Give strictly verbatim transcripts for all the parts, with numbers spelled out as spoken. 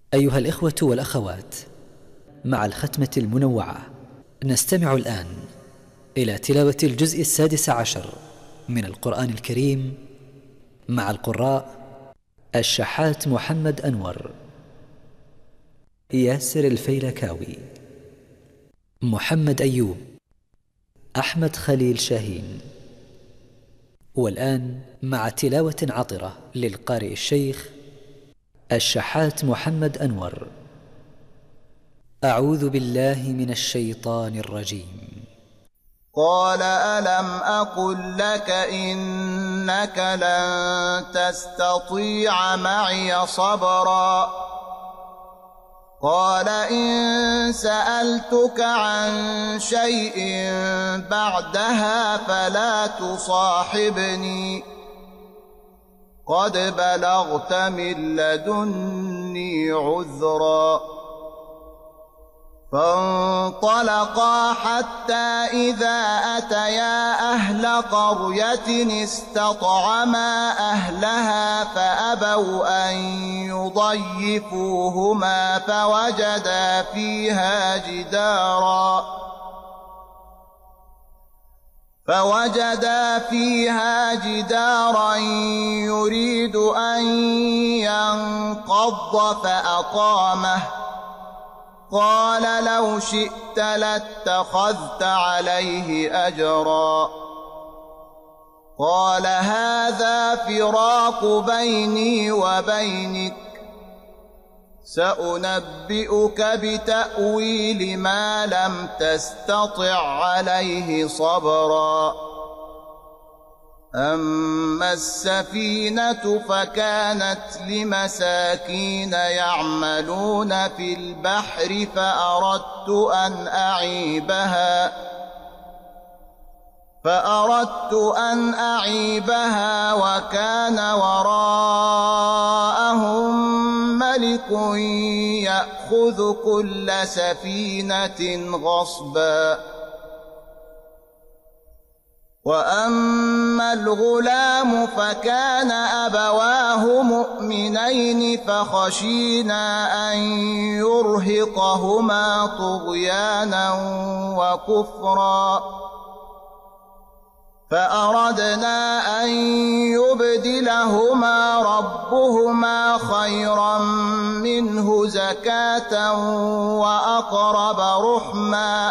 أيها الإخوة والأخوات، مع الختمة المنوعة نستمع الآن إلى تلاوة الجزء السادس عشر من القرآن الكريم مع القراء الشحات محمد أنور، ياسر الفيلكاوي، محمد أيوب، أحمد خليل شاهين. والآن مع تلاوة عطرة للقارئ الشيخ الشحات محمد أنور. أعوذ بالله من الشيطان الرجيم. قال ألم أقل لك إنك لن تستطيع معي صبرا قال إن سألتك عن شيء بعدها فلا تصاحبني قد بلغت من لدني عذرا فانطلقا حتى إذا أتيا أهل قرية استطعما أهلها فأبوا أن يضيفوهما فوجدا فيها جدارا فوجدا فيها جدارا يريد أن ينقض فأقامه قال لو شئت لاتخذت عليه أجرا قال هذا فراق بيني وبينك سأنبئك بتأويل ما لم تستطع عليه صبرا أما السفينة فكانت لمساكين يعملون في البحر فأردت أن أعيبها فأردت أن أعيبها وكان وراءهم ملك يأخذ كل سفينة غصبا وأما الغلام فكان أبواه مؤمنين فخشينا أن يرهقهما طغيانا وكفرا فأردنا أن يبدلهما ربهما خيرا منه زكاة وأقرب رحما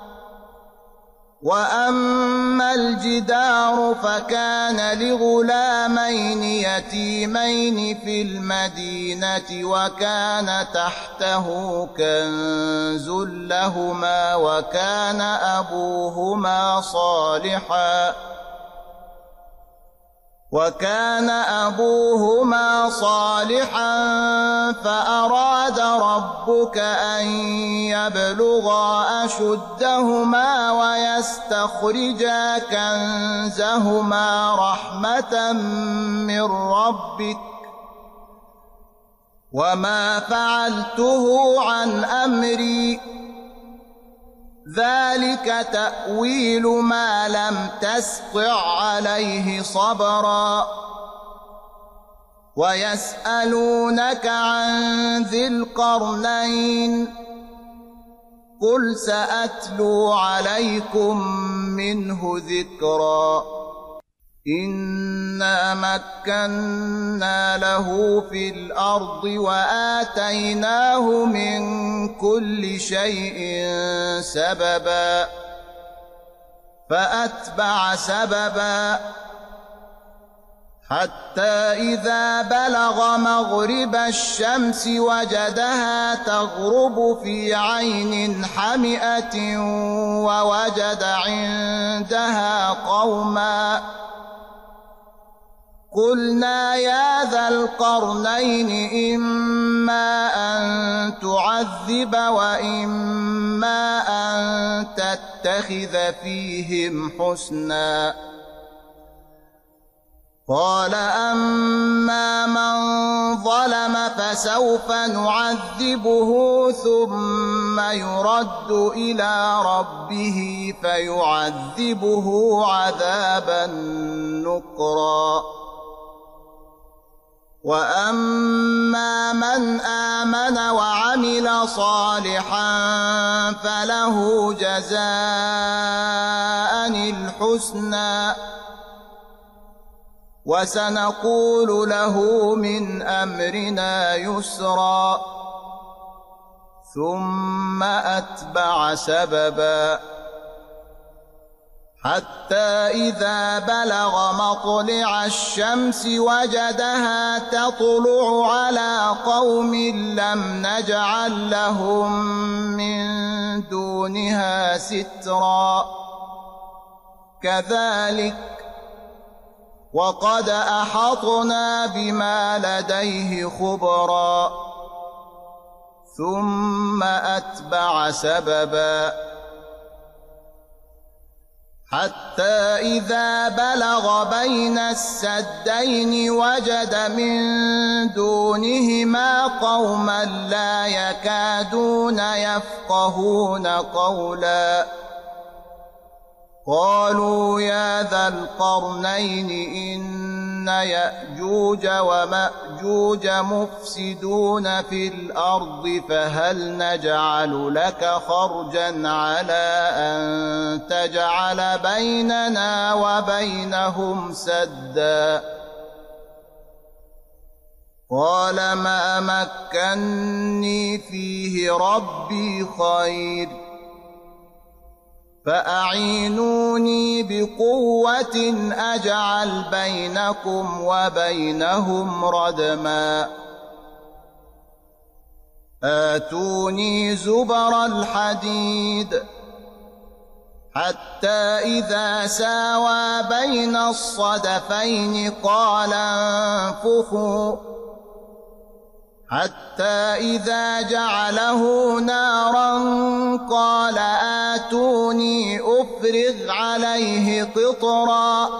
وأما الجدار فكان لغلامين يتيمين في المدينة وكان تحته كنز لهما وكان أبوهما صالحا وكان أبوهما صالحا فأراد ربك أن يبلغا أشدهما ويستخرجا كنزهما رحمة من ربك وما فعلته عن أمري ذلك تأويل ما لم تسطع عليه صبرا ويسألونك عن ذي القرنين قل سأتلو عليكم منه ذكرا إنا مكنا له في الأرض وآتيناه من كل شيء سببا فأتبع سببا حتى إذا بلغ مغرب الشمس وجدها تغرب في عين حمئة ووجد عندها قوما قلنا يا ذا القرنين إما أن تعذب وإما أن تتخذ فيهم حسنا قال أما من ظلم فسوف نعذبه ثم يرد إلى ربه فيعذبه عذابا نكرا وأما من آمن آمن وعمل صالحا فله جزاء الحسنى وسنقول له من أمرنا يسرا ثم أتبع سببا حتى إذا بلغ مطلع الشمس وجدها تطلع على قوم لم نجعل لهم من دونها سترا كذلك وقد أحطنا بما لديه خبرا ثم أتبع سببا حتى إذا بلغ بين السدين وجد من دونهما قوما لا يكادون يفقهون قولا قالوا يا ذا القرنين إن يأجوج ومأجوج مفسدون في الأرض فهل نجعل لك خرجا على أن تجعل بيننا وبينهم سدا قال ما مكني فيه ربي خير فأعينوني بقوة أجعل بينكم وبينهم ردما آتوني زبر الحديد حتى إذا ساوى بين الصدفين قال انفخوا حتى إذا جعله نارا قال آتوني أفرغ عليه قطرا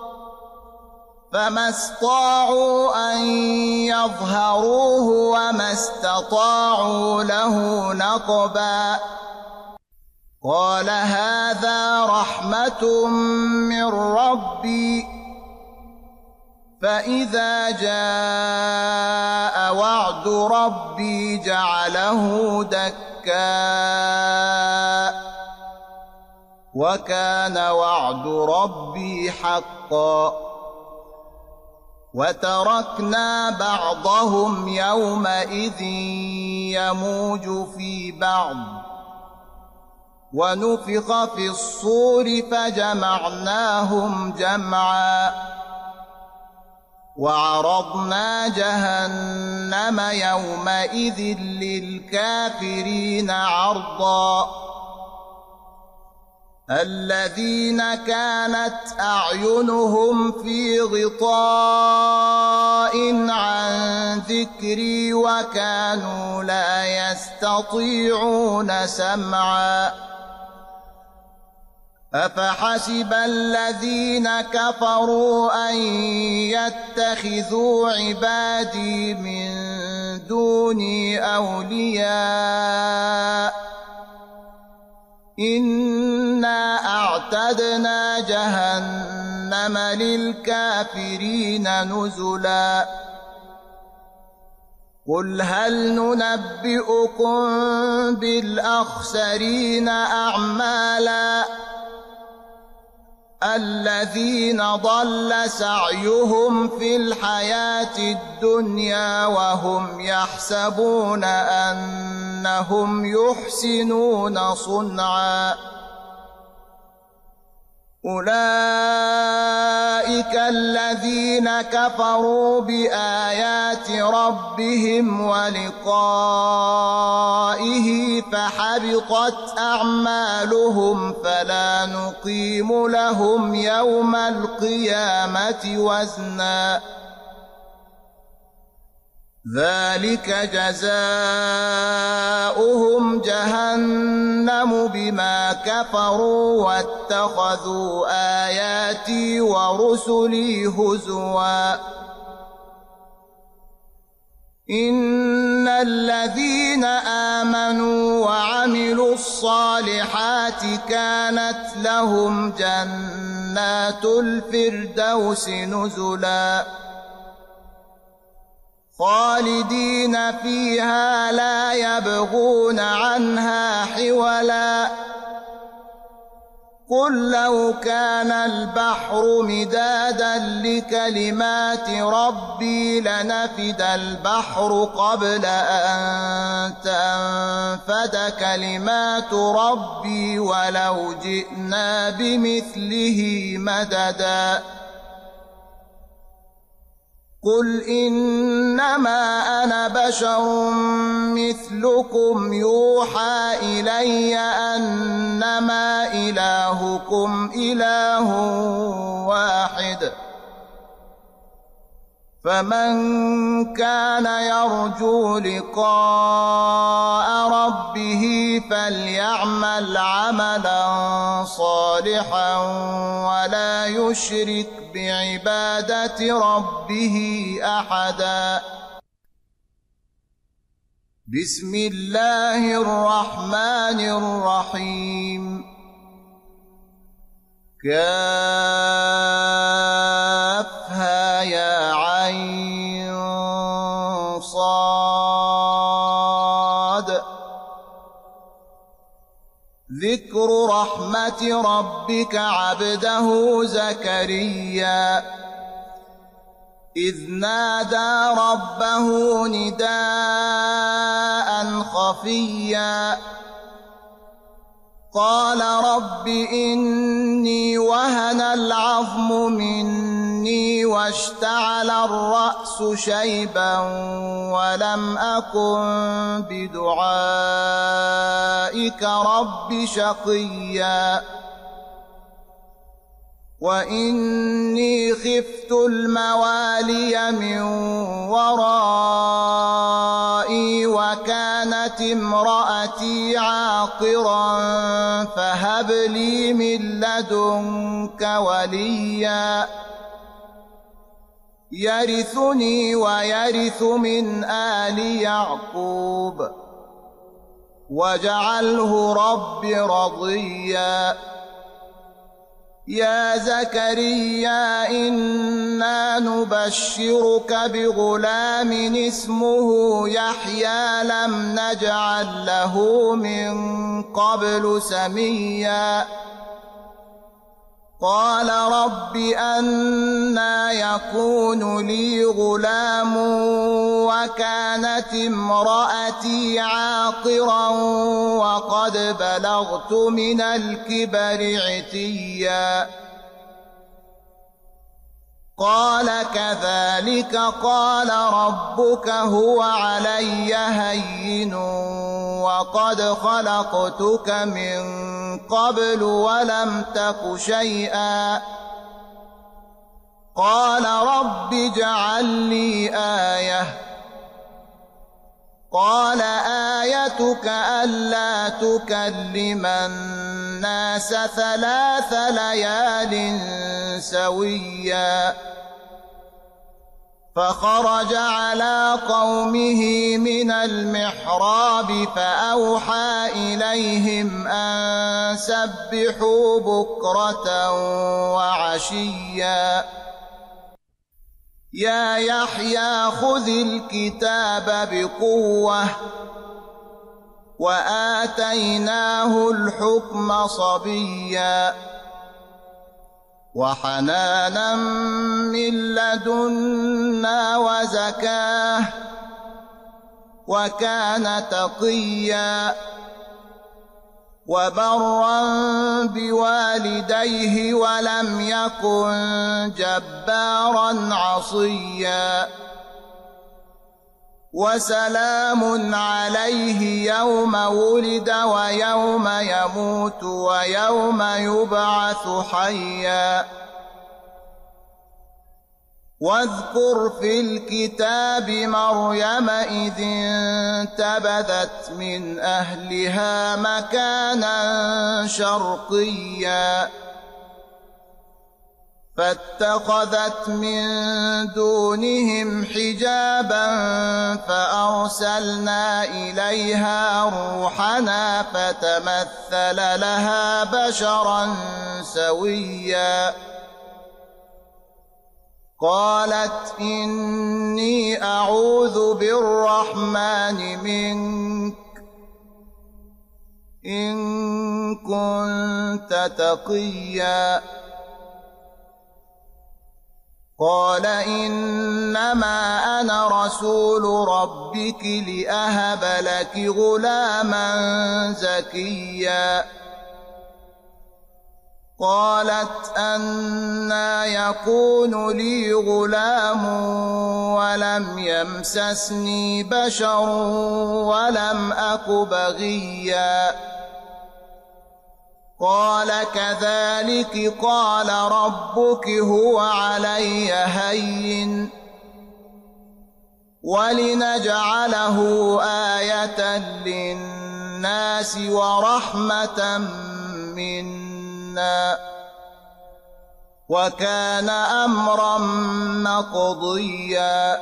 فما استطاعوا أن يظهروه وما استطاعوا له نقبا قال هذا رحمة من ربي فإذا جاء وعد ربي جعله دكا وكان وعد ربي حقا وتركنا بعضهم يومئذ يموج في بعض ونفخ في الصور فجمعناهم جمعا وعرضنا جهنم يومئذ للكافرين عرضا الذين كانت أعينهم في غطاء عن ذكري وكانوا لا يستطيعون سمعا أفحسب الذين كفروا أن يتخذوا عبادي من دوني أولياء إنا أعتدنا جهنم للكافرين نزلا قل هل ننبئكم بالأخسرين أعمالا الذين ضل سعيهم في الحياة الدنيا وهم يحسبون أنهم يحسنون صنعا أولئك الذين كفروا بآيات ربهم ولقائه فحبطت أعمالهم فلا نقيم لهم يوم القيامة وزنا ذلك جزاؤهم جهنم بما كفروا واتخذوا آياتي ورسلي هزوا إن الذين آمنوا وعملوا الصالحات كانت لهم جنات الفردوس نزلا خالدين فيها لا يبغون عنها حولا قل لو كان البحر مدادا لكلمات ربي لنفد البحر قبل أن تنفد كلمات ربي ولو جئنا بمثله مددا قل إنما أنا بشر مثلكم يوحى إلي أنما إلهكم إله واحد فمن كان يرجو لقاء ربه فليعمل عملا صالحا ولا يشرك بعبادة ربه أحدا بسم الله الرحمن الرحيم كافها يا عين صاد ذكر رحمة ربك عبده زكريا إذ نادى ربه نداء خفيا قال رب إني وهن العظم مني واشتعل الرأس شيبا ولم أكن بدعائك رب شقيا وإني خفت الموالي من ورائي وكانت امرأتي عاقرا فهب لي من لدنك وليا يرثني ويرث من آل يعقوب واجعله رب رضيا يا زكريا إنا نبشرك بغلام اسمه يحيى لم نجعل له من قبل سميا قال رب أنى يكون لي غلام وكانت امرأتي عاقرا وقد بلغت من الكبر عتيا قال كذلك قال ربك هو علي هين وقد خلقتك من قبل ولم تك شيئا قال رب اجعل لي آية قال آيتك ألا تكلم الناس ثلاث ليال سويا فخرج على قومه من المحراب فأوحى إليهم أن سبحوا بكرة وعشيا يا يحيى خذ الكتاب بقوة وآتيناه الحكم صبيا وحنانا من لدنا وزكاه وكان تقيا وبرا بوالديه ولم يكن جبارا عصيا وسلام عليه يوم ولد ويوم يموت ويوم يبعث حيا واذكر في الكتاب مريم إذ انتبذت من أهلها مكانا شرقيا فاتخذت من دونهم حجابا فأرسلنا إليها روحنا فتمثل لها بشرا سويا قالت إني أعوذ بالرحمن منك إن كنت تقيا. قال إنما أنا رسول ربك لأهب لك غلاما زكيا. قالت أنى يكون لي غلام ولم يمسسني بشر ولم أك بغيا. قال كذلك قال ربك هو علي هين ولنجعله آية للناس ورحمة منا وكان أمرا مقضيا.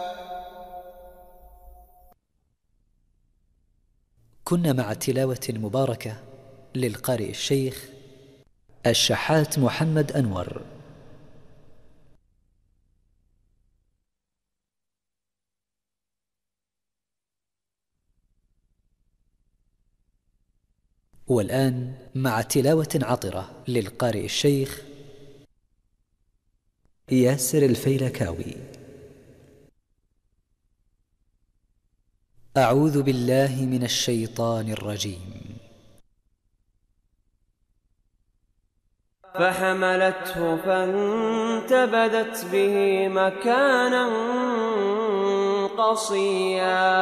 كنا مع تلاوة مباركة للقارئ الشيخ الشحات محمد أنور. والآن مع تلاوة عطرة للقارئ الشيخ ياسر الفيلكاوي. أعوذ بالله من الشيطان الرجيم. فحملته فانتبذت به مكانا قصيا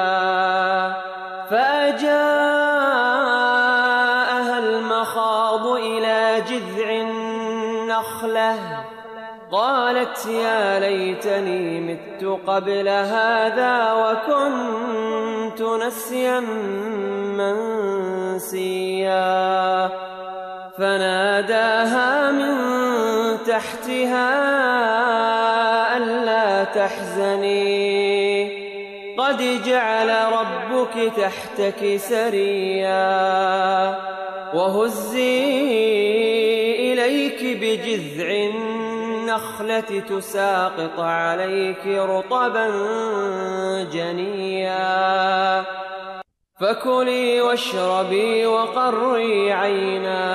فأجاءها المخاض إلى جذع النخلة قالت يا ليتني مت قبل هذا وكنت نسيا منسيا. فناداها من تحتها ألا تحزني قد جعل ربك تحتك سريا وهزي إليك بجذع النخلة تساقط عليك رطبا جنيا فكلي واشربي وقري عينا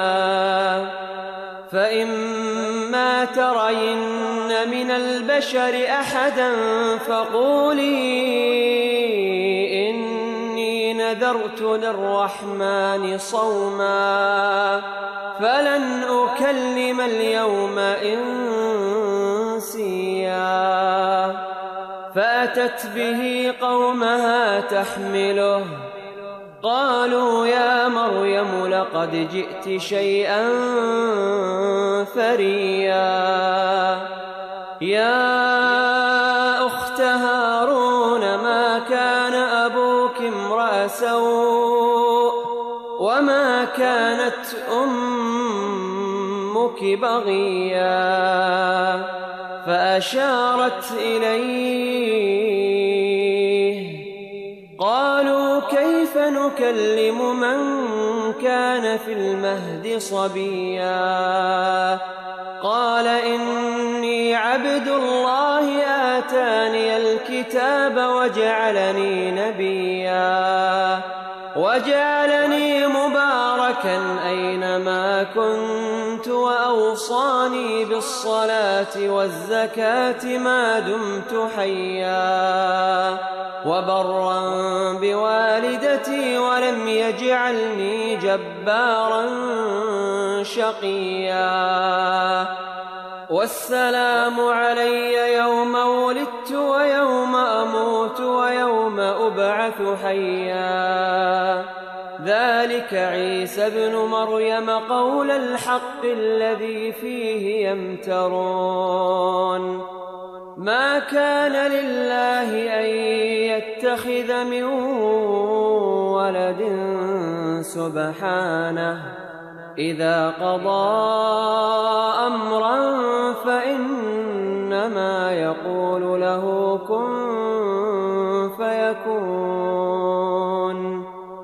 فإما ترين من البشر أحدا فقولي إني نذرت للرحمن صوما فلن أكلم اليوم إنسيا. فأتت به قومها تحمله قالوا يا مريم لقد جئت شيئا فريا. يا أخت هارون ما كان أبوك امرأ سوء وما كانت أمك بغيا. فأشارت إليه قالوا كيف نكلم من كان في المهد صبيا. قال إني عبد الله آتاني الكتاب وجعلني نبيا وجعلني مباركا أينما كنت وأوصاني بالصلاة والزكاة ما دمت حيا وبرا بوالدتي ولم يجعلني جبارا شقيا. والسلام علي يوم ولدت ويوم أموت ويوم أبعث حيا. ذلك عيسى ابن مريم قول الحق الذي فيه يمترون. ما كان لله أن يتخذ من ولد سبحانه إذا قضى أمرا فإنما يقول له كن فيكون.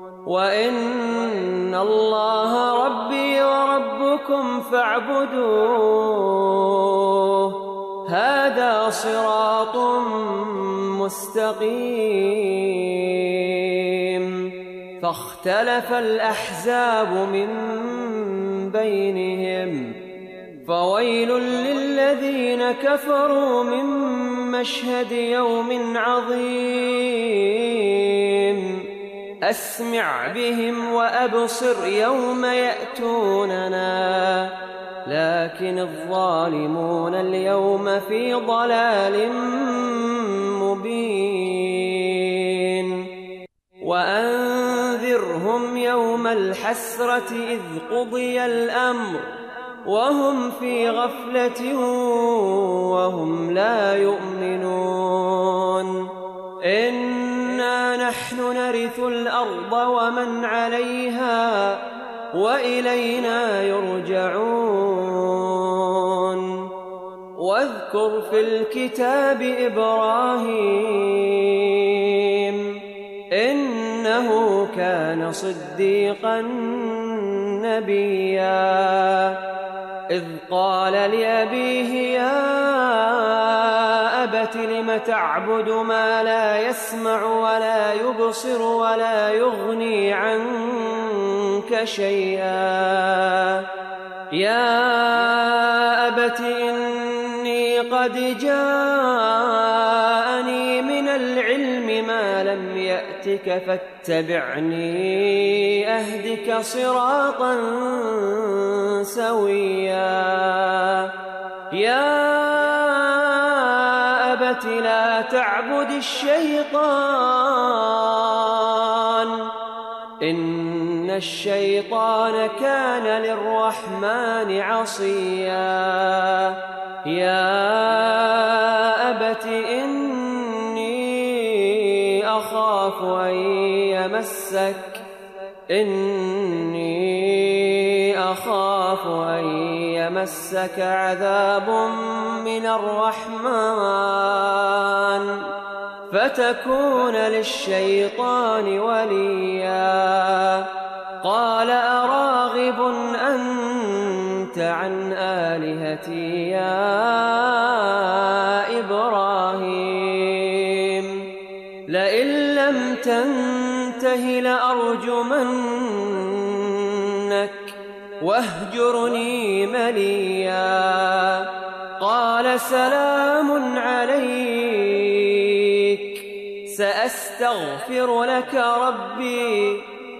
وإن الله ربي وربكم فاعبدوه هذا صراط مستقيم فاختلف الأحزاب من بينهم فويل للذين كفروا من مشهد يوم عظيم أسمع بهم وأبصر يوم يأتوننا لكن الظالمون اليوم في ضلال مبين وأنذرهم يوم الحسرة إذ قضي الأمر وهم في غفلة وهم لا يؤمنون إنا نحن نرث الأرض ومن عليها وإلينا يرجعون واذكر في الكتاب إبراهيم إنه كان صديقا نبيا إذ قال لأبيه يا أبت لم تعبد ما لا يسمع ولا يبصر ولا يغني عنك شيئا يا أبت إني قد جاءني من العلم ما لم يأتك فاتبعني أهدك صراطا سويا يا أبت لا تعبد الشيطان إن الشيطان كان للرحمن عصيا يا أبت إني أخاف أن يمسك إني أخاف أن يمسك عذاب من الرحمن فتكون للشيطان وليا قال أراغب أنت عن آلهتي يا إبراهيم لئن لم تنته لأرجمنك واهجرني مليا قال سلام عليك سأستغفر لك ربي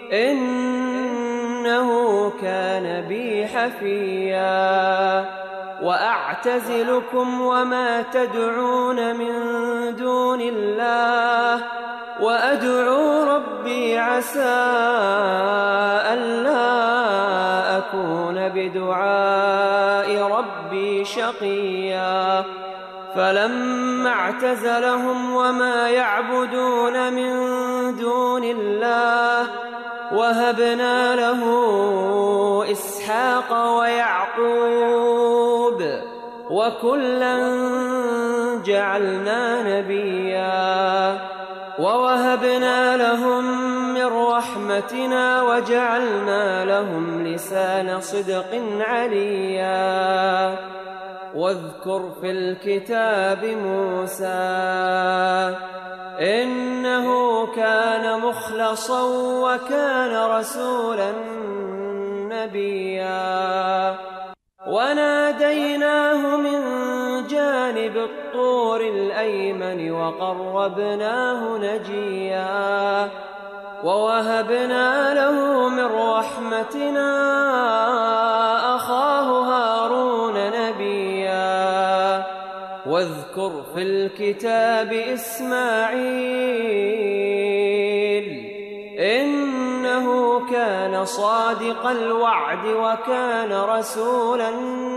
إنه كان بي حفيا وأعتزلكم وما تدعون من دون الله وأدعو ربي عسى ألا أكون بدعاء ربي شقيا فلما اعتزلهم وما يعبدون من دون الله وهبنا له إسحاق ويعقوب وكلا جعلنا نبيا ووهبنا لهم من رحمتنا وجعلنا لهم لسان صدق عليا واذكر في الكتاب موسى إنه كان مخلصا وكان رسولا نبيا وناديناه من جانب الطور الأيمن وقربناه نجيا ووهبنا له من رحمتنا أخاه هارون نبيا واذكر في الكتاب إسماعيل إنه كان صادق الوعد وكان رسولا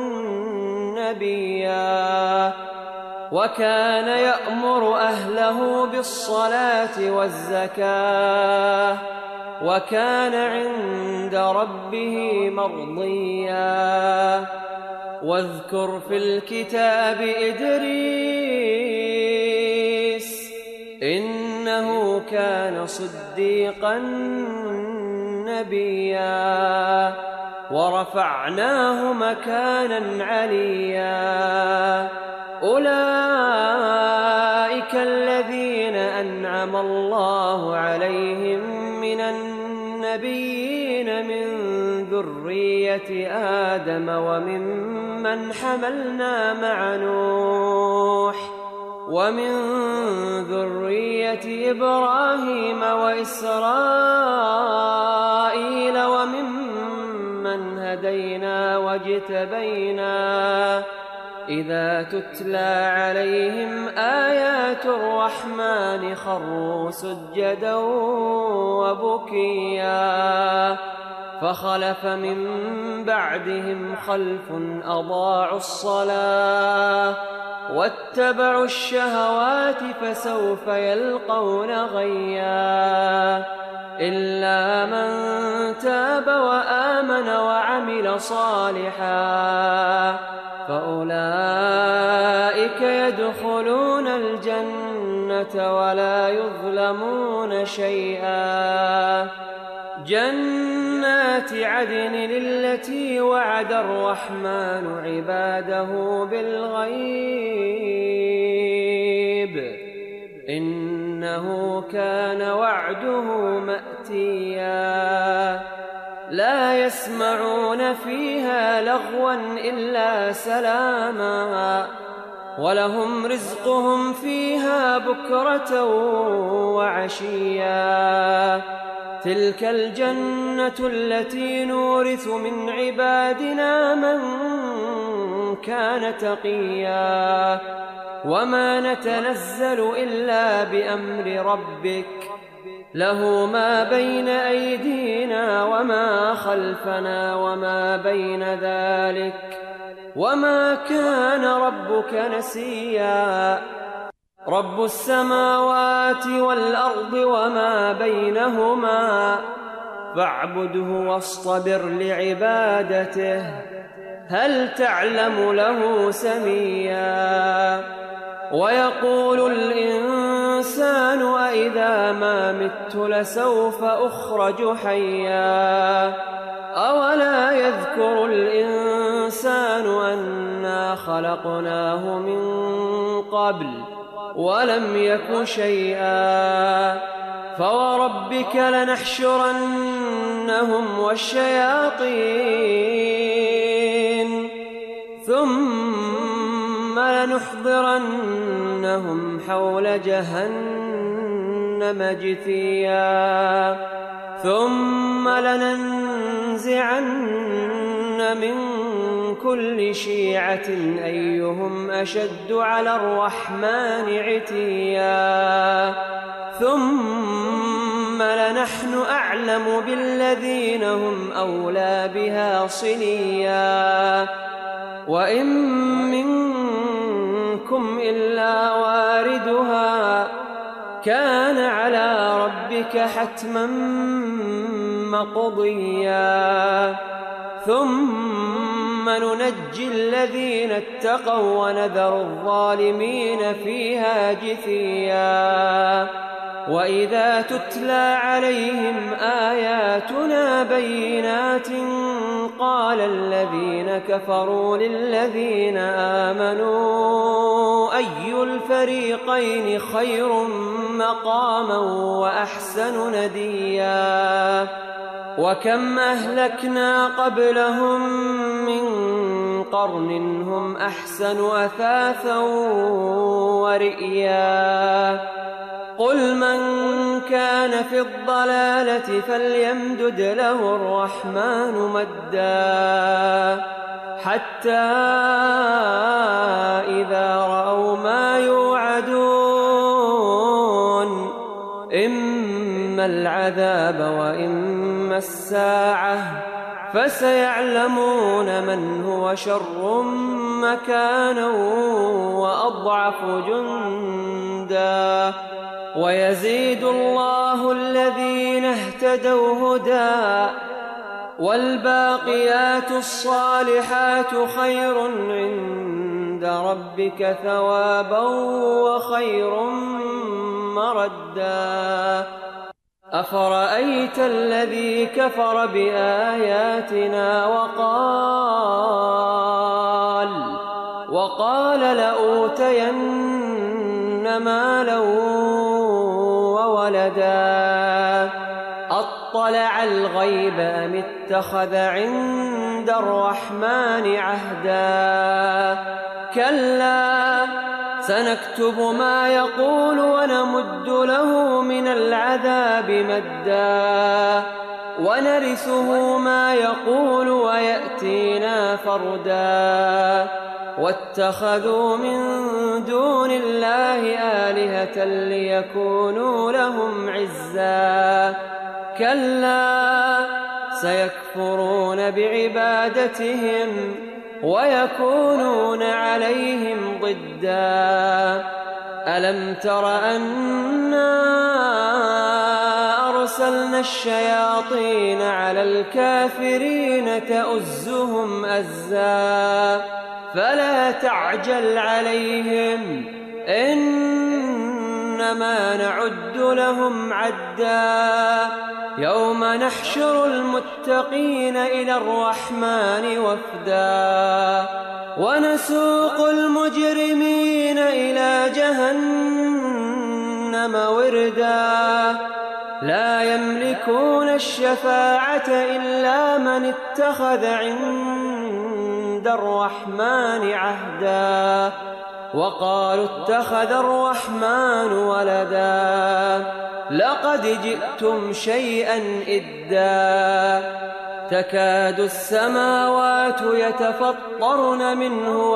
نبيا وكان يأمر أهله بالصلاة والزكاة وكان عند ربه مرضيا واذكر في الكتاب إدريس إنه كان صديقا نبيا ورفعناه مكانا عليا أولئك الذين أنعم الله عليهم من النبيين من ذرية آدم وممن حملنا مع نوح ومن ذرية إبراهيم وإسرائيل وممن هدينا واجتبينا إذا تتلى عليهم آيات الرحمن خروا سجدا وبكيا فخلف من بعدهم خلف أضاعوا الصلاة واتبعوا الشهوات فسوف يلقون غيا إلا من تاب وآمن وعمل صالحا فأولئك يدخلون الجنة ولا يظلمون شيئا جنات عدن التي وعد الرحمن عباده بالغيب إنه كان وعده مأتيا لا يسمعون فيها لغوا إلا سلاما ولهم رزقهم فيها بكرة وعشيا تلك الجنة التي نورث من عبادنا من كان تقيا وما نتنزل إلا بأمر ربك له ما بين أيدينا وما خلفنا وما بين ذلك وما كان ربك نسيا رب السماوات والأرض وما بينهما فاعبده واصطبر لعبادته هل تعلم له سميا ويقول الإنسان أإذا ما مت لسوف أخرج حيا أولا يذكر الإنسان أنا خلقناه من قبل ولم يك شيئا فوربك لنحشرنهم والشياطين ثم لنحضرنهم حول جهنم جثيا ثم لننزعن من كل شيعة أيهم أشد على الرحمن عتيا ثم لنحن أعلم بالذين هم أولى بها صليا وإن منكم إلا واردها كان على ربك حتما مقضيا ثم ننجي الذين اتقوا ونذر الظالمين فيها جثيا وإذا تتلى عليهم آياتنا بينات قال الذين كفروا للذين آمنوا أي الفريقين خير مقاما وأحسن نديا وكم أهلكنا قبلهم من قرن هم أحسن أثاثا ورئيا قل من كان في الضلالة فليمدد له الرحمن مدا حتى إذا رأوا ما يوعدون إما العذاب وإما الساعة فسيعلمون من هو شر مكانا وأضعف جندا ويزيد الله الذين اهتدوا هدى والباقيات الصالحات خير عند ربك ثوابا وخير مردا أفرأيت الذي كفر بآياتنا وقال وقال وقال لأوتين مالا وولدا أطلع الغيب أم اتخذ عند الرحمن عهدا كلا سنكتب ما يقول ونمد له من العذاب مدا ونرثه ما يقول ويأتينا فردا واتخذوا من دون الله آلهة ليكونوا لهم عزا كلا سيكفرون بعبادتهم ويكونون عليهم ضدا ألم تر أنا أرسلنا الشياطين على الكافرين تؤزهم أزا فلا تعجل عليهم إنما نعد لهم عدا يوم نحشر المتقين إلى الرحمن وفدا ونسوق المجرمين إلى جهنم وردا لا يملكون الشفاعة إلا من اتخذ عند الرحمن عهدا وقالوا اتخذ الرحمن ولدا لقد جئتم شيئا إدا تكاد السماوات يتفطرن منه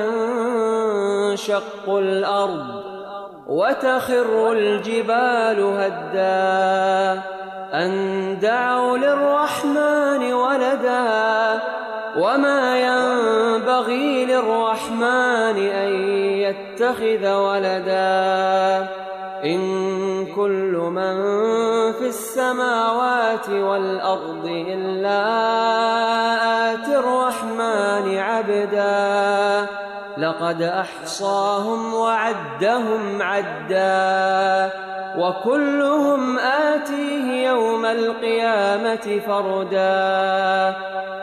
وتنشق الأرض وتخر الجبال هدا أن دعوا للرحمن ولدا وما ينبغي للرحمن أن يتخذ ولدا إن كل من في السماوات والأرض إلا آتي الرحمن عبدا لقد أحصاهم وعدهم عدا وكلهم آتيه يوم القيامة فردا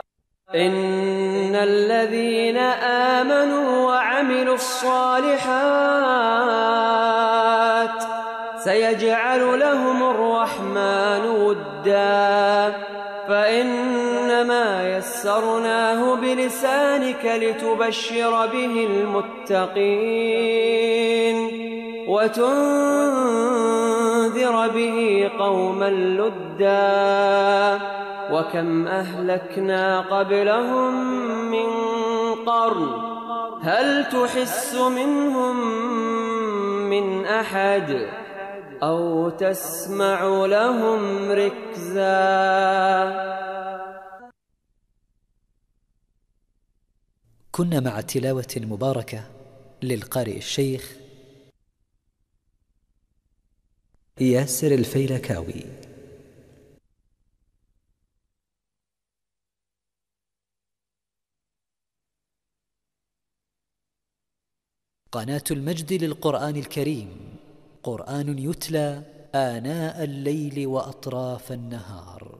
إن الذين آمنوا وعملوا الصالحات سيجعل لهم الرحمن ودا فإنما يسرناه بلسانك لتبشر به المتقين وتنذر به قوما لدا وكم أهلكنا قبلهم من قرن هل تحس منهم من أحد أو تسمع لهم ركزا. كنا مع تلاوة مباركة للقارئ الشيخ ياسر الفيلكاوي. قناة المجد للقرآن الكريم، قرآن يتلى آناء الليل وأطراف النهار.